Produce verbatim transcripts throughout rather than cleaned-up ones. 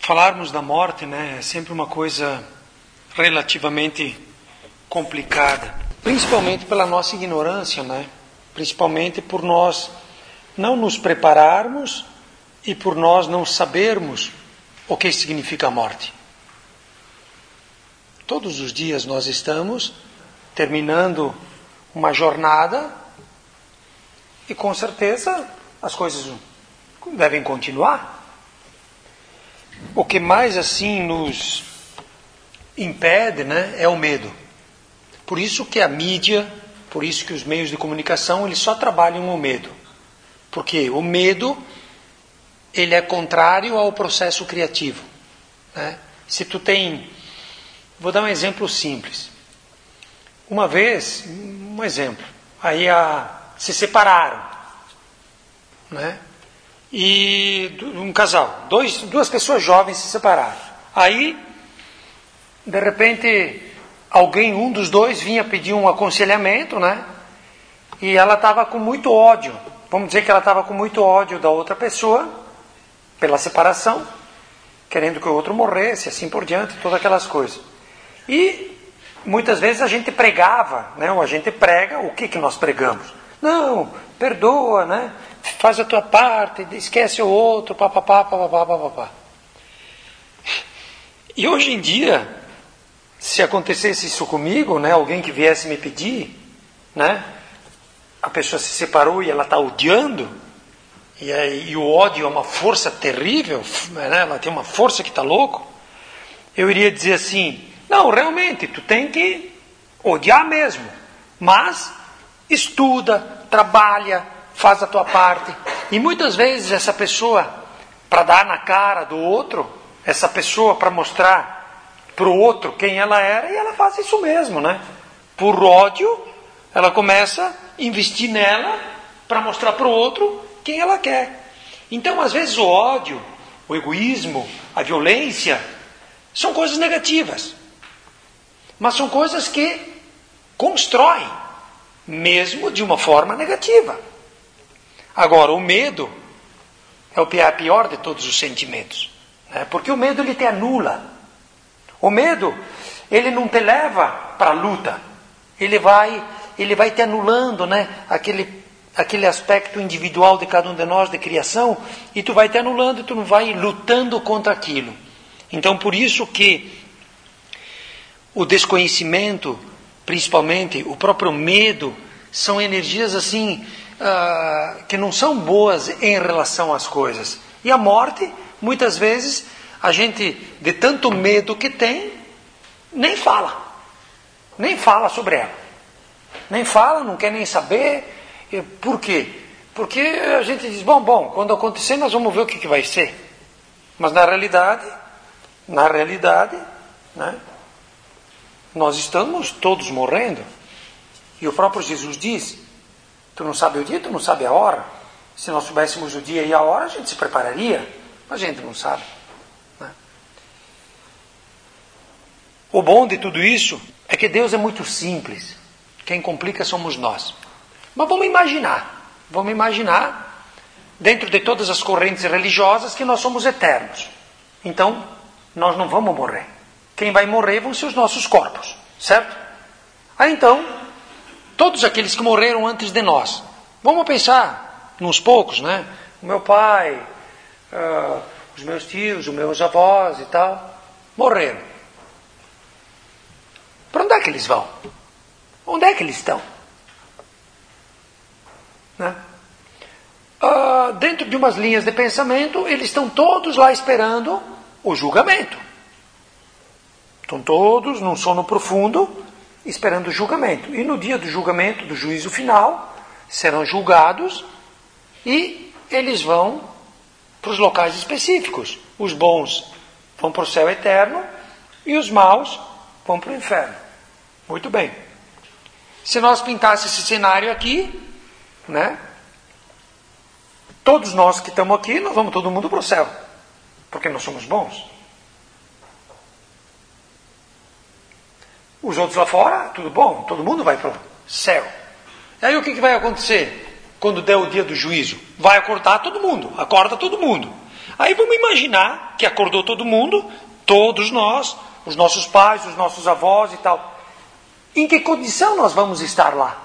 Falarmos da morte, né, é sempre uma coisa relativamente complicada, principalmente pela nossa ignorância, né? Principalmente por nós não nos prepararmos e por nós não sabermos o que significa a morte. Todos os dias nós estamos terminando uma jornada e com certeza as coisas devem continuar. O que mais assim nos impede, né, é o medo. Por isso que a mídia, por isso que os meios de comunicação, eles só trabalham o medo. Porque o medo, ele é contrário ao processo criativo, né? Se tu tem... Vou dar um exemplo simples. Uma vez, um exemplo, aí a, se separaram, né? E um casal, dois, duas pessoas jovens se separaram. Aí, de repente, alguém, um dos dois, vinha pedir um aconselhamento, né? E ela estava com muito ódio. Vamos dizer que ela estava com muito ódio da outra pessoa, pela separação, querendo que o outro morresse, assim por diante, todas aquelas coisas. E muitas vezes a gente pregava, né? Ou a gente prega, o que, que nós pregamos? Não, perdoa, né? Faz a tua parte, esquece o outro, papapá, papapá, papapá. E hoje em dia, se acontecesse isso comigo, né, alguém que viesse me pedir, né, a pessoa se separou e ela está odiando, e, aí, e o ódio é uma força terrível, né, ela tem uma força que está louco, eu iria dizer assim, não, realmente, tu tem que odiar mesmo, mas estuda, trabalha, faz a tua parte. E muitas vezes essa pessoa, para dar na cara do outro, essa pessoa para mostrar para o outro quem ela era, e ela faz isso mesmo, né? Por ódio, ela começa a investir nela para mostrar para o outro quem ela quer. Então, às vezes, o ódio, o egoísmo, a violência, são coisas negativas. Mas são coisas que constroem, mesmo de uma forma negativa. Agora, o medo é o pior de todos os sentimentos, né? Porque o medo, ele te anula. O medo, ele não te leva para a luta. Ele vai, ele vai te anulando, né? Aquele, aquele aspecto individual de cada um de nós, de criação, e tu vai te anulando e tu não vai lutando contra aquilo. Então, por isso que o desconhecimento, principalmente o próprio medo, são energias assim... Uh, que não são boas em relação às coisas. E a morte, muitas vezes, a gente, de tanto medo que tem, nem fala. Nem fala sobre ela. Nem fala, não quer nem saber. E por quê? Porque a gente diz, bom, bom, quando acontecer nós vamos ver o que, que vai ser. Mas na realidade, na realidade, né, nós estamos todos morrendo. E o próprio Jesus diz, tu não sabe o dia, tu não sabe a hora. Se nós soubéssemos o dia e a hora, a gente se prepararia. Mas a gente não sabe, né? O bom de tudo isso é que Deus é muito simples. Quem complica somos nós. Mas vamos imaginar. Vamos imaginar, dentro de todas as correntes religiosas, que nós somos eternos. Então, nós não vamos morrer. Quem vai morrer vão ser os nossos corpos. Certo? Aí então... todos aqueles que morreram antes de nós. Vamos pensar nos poucos, né? O meu pai, uh, os meus tios, os meus avós e tal, morreram. Para onde é que eles vão? Onde é que eles estão? Né? Uh, dentro de umas linhas de pensamento, eles estão todos lá esperando o julgamento. Estão todos num sono profundo, esperando o julgamento. E no dia do julgamento, do juízo final, serão julgados e eles vão para os locais específicos. Os bons vão para o céu eterno e os maus vão para o inferno. Muito bem. Se nós pintássemos esse cenário aqui, né? Todos nós que estamos aqui, nós vamos todo mundo para o céu. Porque nós somos bons. Os outros lá fora, tudo bom, todo mundo vai para o céu. E aí o que, que vai acontecer quando der o dia do juízo? Vai acordar todo mundo, acorda todo mundo. Aí vamos imaginar que acordou todo mundo, todos nós, os nossos pais, os nossos avós e tal. Em que condição nós vamos estar lá?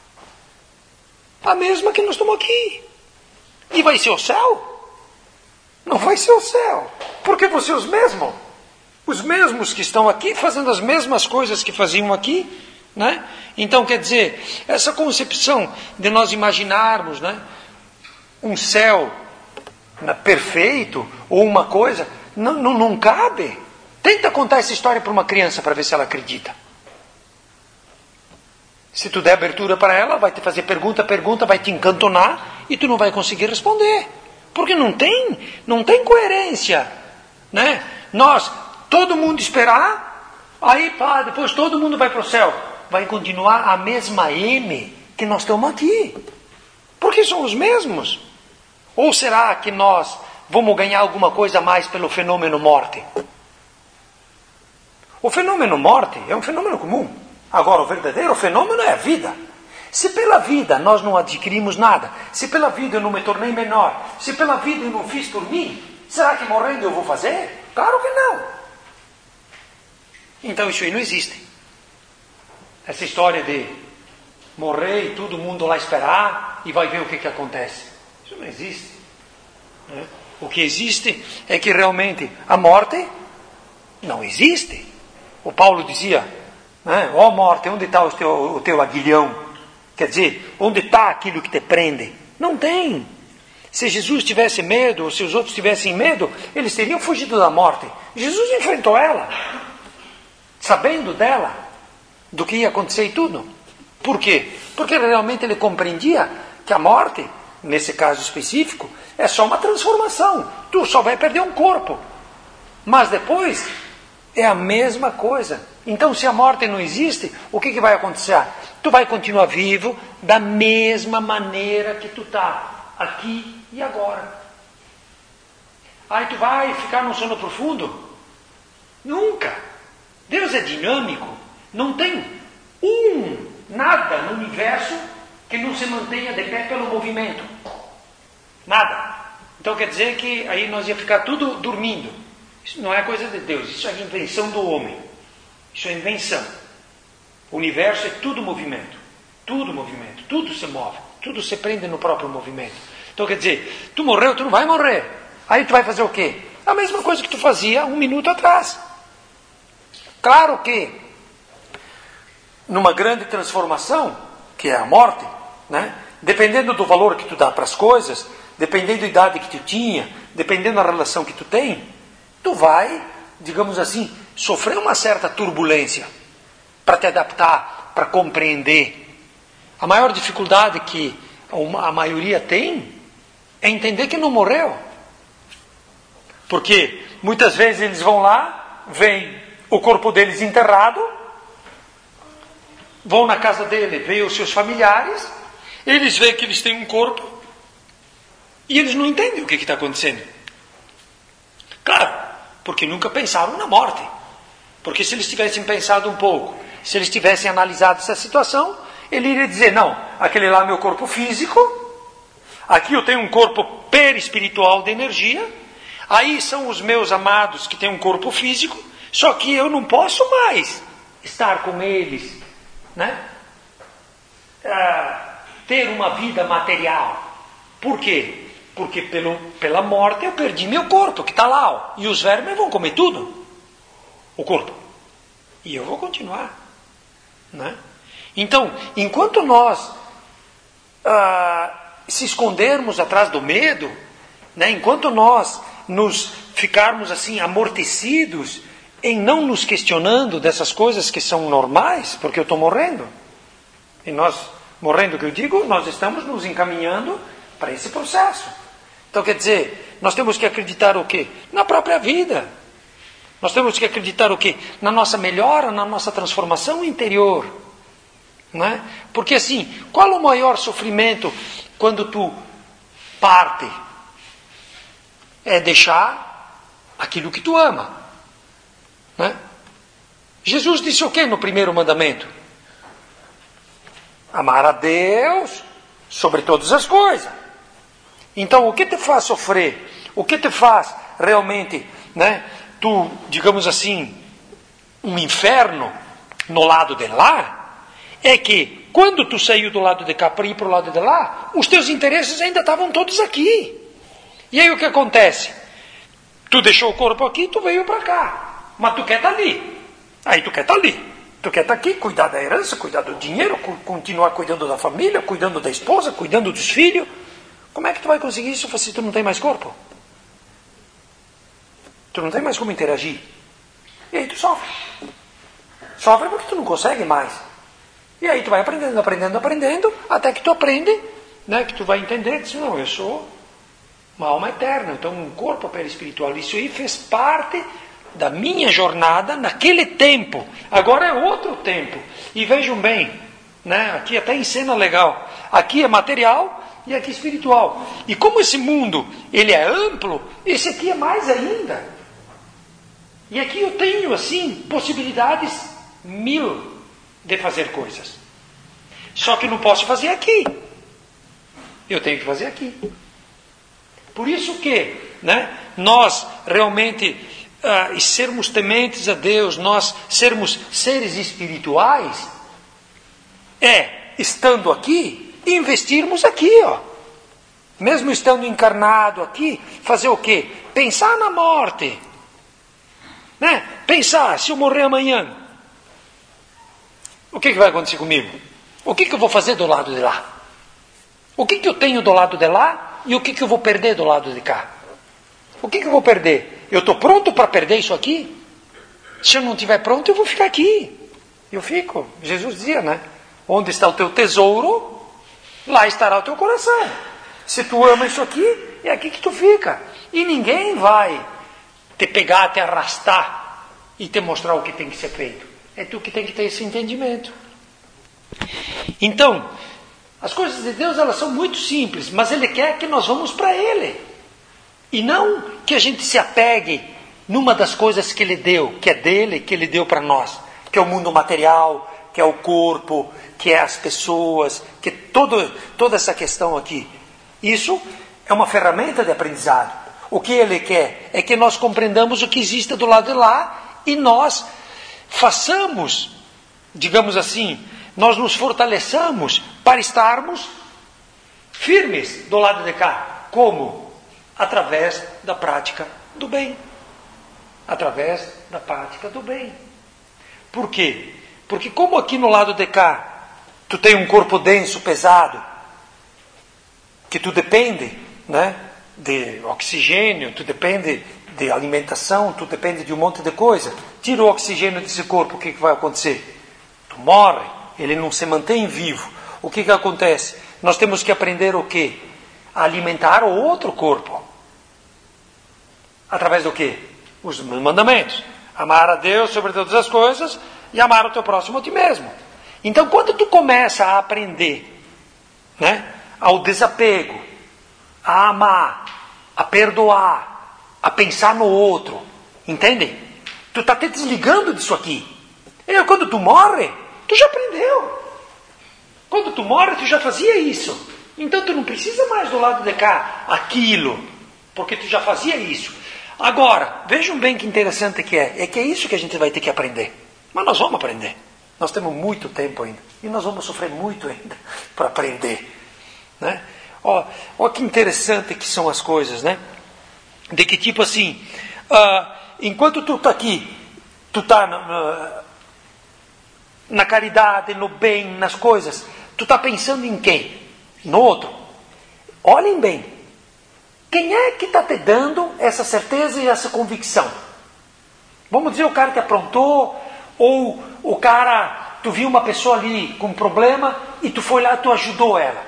A mesma que nós estamos aqui. E vai ser o céu? Não vai ser o céu. Porque vão ser os mesmos. Os mesmos que estão aqui fazendo as mesmas coisas que faziam aqui. Né? Então, quer dizer, essa concepção de nós imaginarmos, né, um céu, né, perfeito, ou uma coisa, não, não, não cabe. Tenta contar essa história para uma criança para ver se ela acredita. Se tu der abertura para ela, vai te fazer pergunta, pergunta, vai te encantonar e tu não vai conseguir responder. Porque não tem, não tem coerência. Né? Nós, todo mundo esperar, aí pá, depois todo mundo vai para o céu. Vai continuar a mesma M que nós estamos aqui. Porque são os mesmos. Ou será que nós vamos ganhar alguma coisa a mais pelo fenômeno morte? O fenômeno morte é um fenômeno comum. Agora, o verdadeiro fenômeno é a vida. Se pela vida nós não adquirimos nada, se pela vida eu não me tornei menor, se pela vida eu não fiz por mim, será que morrendo eu vou fazer? Claro que não. Então isso aí não existe. Essa história de morrer e todo mundo lá esperar e vai ver o que, que acontece. Isso não existe. Né? O que existe é que realmente a morte não existe. O Paulo dizia, né, ó morte, onde está o teu, o teu aguilhão? Quer dizer, onde está aquilo que te prende? Não tem. Se Jesus tivesse medo, ou se os outros tivessem medo, eles teriam fugido da morte. Jesus enfrentou ela, sabendo dela, do que ia acontecer e tudo. Por quê? Porque realmente ele compreendia que a morte, nesse caso específico, é só uma transformação. Tu só vai perder um corpo. Mas depois é a mesma coisa. Então, se a morte não existe, o que, que vai acontecer? Tu vai continuar vivo da mesma maneira que tu está, aqui e agora. Aí tu vai ficar num sono profundo? Nunca. Deus é dinâmico. Não tem um nada no universo que não se mantenha de pé pelo movimento. Nada. Então quer dizer que aí nós ia ficar tudo dormindo. Isso não é coisa de Deus, isso é invenção do homem. Isso é invenção. O universo é tudo movimento. Tudo movimento. Tudo se move. Tudo se prende no próprio movimento. Então quer dizer, tu morreu, tu não vai morrer. Aí tu vai fazer o quê? A mesma coisa que tu fazia um minuto atrás. Claro que numa grande transformação, que é a morte, né? Dependendo do valor que tu dá para as coisas, dependendo da idade que tu tinha, dependendo da relação que tu tem, tu vai, digamos assim, sofrer uma certa turbulência para te adaptar, para compreender. A maior dificuldade que a maioria tem é entender que não morreu. Porque muitas vezes eles vão lá, veem o corpo deles enterrado, vão na casa dele, veem os seus familiares, eles veem que eles têm um corpo e eles não entendem o que está acontecendo. Claro, porque nunca pensaram na morte. Porque se eles tivessem pensado um pouco, se eles tivessem analisado essa situação, ele iria dizer, não, aquele lá é meu corpo físico, aqui eu tenho um corpo perispiritual de energia, aí são os meus amados que têm um corpo físico, só que eu não posso mais estar com eles, né? Ah, ter uma vida material. Por quê? Porque pelo, pela morte eu perdi meu corpo, que está lá, ó, e os vermes vão comer tudo, o corpo, e eu vou continuar, né? Então, enquanto nós ah, se escondermos atrás do medo, né, enquanto nós nos ficarmos assim amortecidos em não nos questionando dessas coisas que são normais, porque eu estou morrendo, e nós, morrendo que eu digo, nós estamos nos encaminhando para esse processo. Então quer dizer, nós temos que acreditar o quê? Na própria vida. Nós temos que acreditar o quê? Na nossa melhora, na nossa transformação interior. Não é? Porque assim, qual o maior sofrimento quando tu parte? É deixar aquilo que tu ama. Não é? Jesus disse o quê no primeiro mandamento? Amar a Deus sobre todas as coisas. Então, o que te faz sofrer? o que te faz realmente, né, tu, digamos assim, um inferno no lado de lá, é que quando tu saiu do lado de cá para ir para o lado de lá, os teus interesses ainda estavam todos aqui. E aí o que acontece? Tu deixou o corpo aqui, tu veio para cá, mas tu quer estar ali. Aí tu quer estar ali. Tu quer estar aqui, cuidar da herança, cuidar do dinheiro, continuar cuidando da família, cuidando da esposa, cuidando dos filhos. Como é que tu vai conseguir isso se tu não tem mais corpo? Tu não tem mais como interagir. E aí tu sofre. Sofre porque tu não consegue mais. E aí tu vai aprendendo, aprendendo, aprendendo, até que tu aprende, né, que tu vai entender, que não, eu sou uma alma eterna, então um corpo perispiritual. Isso aí fez parte da minha jornada naquele tempo. Agora é outro tempo. E vejam bem, né, aqui até em cena legal. Aqui é material e aqui é espiritual. E como esse mundo ele é amplo, esse aqui é mais ainda. E aqui eu tenho assim possibilidades mil de fazer coisas. Só que não posso fazer aqui. Eu tenho que fazer aqui. Por isso que, né, nós realmente uh, sermos tementes a Deus, nós sermos seres espirituais, é, estando aqui, investirmos aqui, ó. Mesmo estando encarnado aqui, fazer o quê? Pensar na morte. Né? Pensar, se eu morrer amanhã, o que, que vai acontecer comigo? O que, que eu vou fazer do lado de lá? O que, que eu tenho do lado de lá e o que, que eu vou perder do lado de cá? O que, que eu vou perder? Eu estou pronto para perder isso aqui? Se eu não estiver pronto, eu vou ficar aqui. Eu fico. Jesus dizia, né? Onde está o teu tesouro, lá estará o teu coração. Se tu ama isso aqui, é aqui que tu fica. E ninguém vai te pegar, te arrastar e te mostrar o que tem que ser feito. É tu que tem que ter esse entendimento. Então, as coisas de Deus, elas são muito simples, mas Ele quer que nós vamos para Ele. E não que a gente se apegue numa das coisas que Ele deu, que é dele, que Ele deu para nós. Que é o mundo material, que é o corpo, que é as pessoas, que é todo, toda essa questão aqui. Isso é uma ferramenta de aprendizado. O que Ele quer é que nós compreendamos o que existe do lado de lá e nós façamos, digamos assim, nós nos fortaleçamos para estarmos firmes do lado de cá. Como? Através da prática do bem. Através da prática do bem. Por quê? Porque como aqui no lado de cá, tu tem um corpo denso, pesado, que tu depende, né, de oxigênio, tu depende de alimentação, tu depende de um monte de coisa. Tira o oxigênio desse corpo, o que, que vai acontecer? Tu morre, ele não se mantém vivo. O que, que acontece? Nós temos que aprender o quê? A alimentar o outro corpo. Através do quê? Os mandamentos. Amar a Deus sobre todas as coisas e amar o teu próximo a ti mesmo. Então, quando tu começa a aprender, né, ao desapego, a amar, a perdoar, a pensar no outro, entende? Tu está te desligando disso aqui. E quando tu morre, tu já aprendeu. Quando tu morre, tu já fazia isso. Então tu não precisa mais do lado de cá aquilo, porque tu já fazia isso. Agora, vejam bem que interessante que é. É que é isso que a gente vai ter que aprender. Mas nós vamos aprender. Nós temos muito tempo ainda. E nós vamos sofrer muito ainda para aprender. Né? Ó, ó que interessante que são as coisas, né? De que tipo assim, uh, enquanto tu está aqui, tu está na, na caridade, no bem, nas coisas, tu está pensando em quem? No outro. Olhem bem. Quem é que está te dando essa certeza e essa convicção? Vamos dizer o cara que aprontou, ou o cara, tu viu uma pessoa ali com um problema e tu foi lá e tu ajudou ela.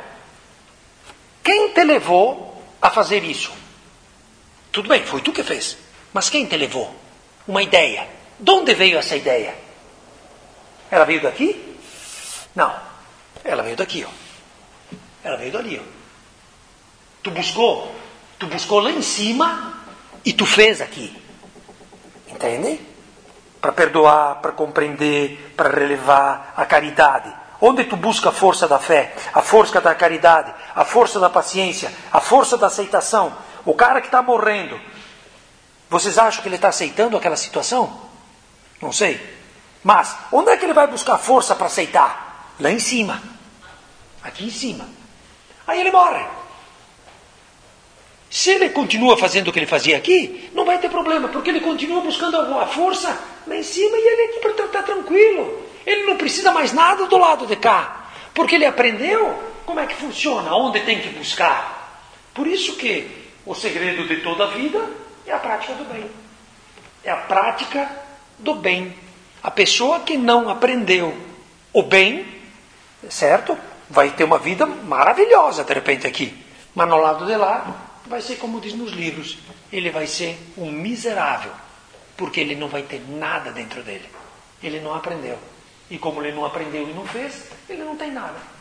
Quem te levou a fazer isso? Tudo bem, foi tu que fez. Mas quem te levou? Uma ideia. De onde veio essa ideia? Ela veio daqui? Não. Ela veio daqui, ó. Ela veio dali, ó. Tu buscou? Tu buscou lá em cima e tu fez aqui. Entende? Para perdoar, para compreender, para relevar a caridade. Onde tu busca a força da fé, a força da caridade, a força da paciência, a força da aceitação? O cara que está morrendo, vocês acham que ele está aceitando aquela situação? Não sei. Mas, onde é que ele vai buscar força para aceitar? Lá em cima. Aqui em cima. Aí ele morre. Se ele continua fazendo o que ele fazia aqui, não vai ter problema, porque ele continua buscando a força lá em cima e ele aqui está tranquilo. Ele não precisa mais nada do lado de cá, porque ele aprendeu como é que funciona, onde tem que buscar. Por isso que o segredo de toda a vida é a prática do bem. É a prática do bem. A pessoa que não aprendeu o bem, certo? Vai ter uma vida maravilhosa de repente aqui. Mas no lado de lá, vai ser como diz nos livros. Ele vai ser um miserável. Porque ele não vai ter nada dentro dele. Ele não aprendeu. E como ele não aprendeu e não fez, ele não tem nada.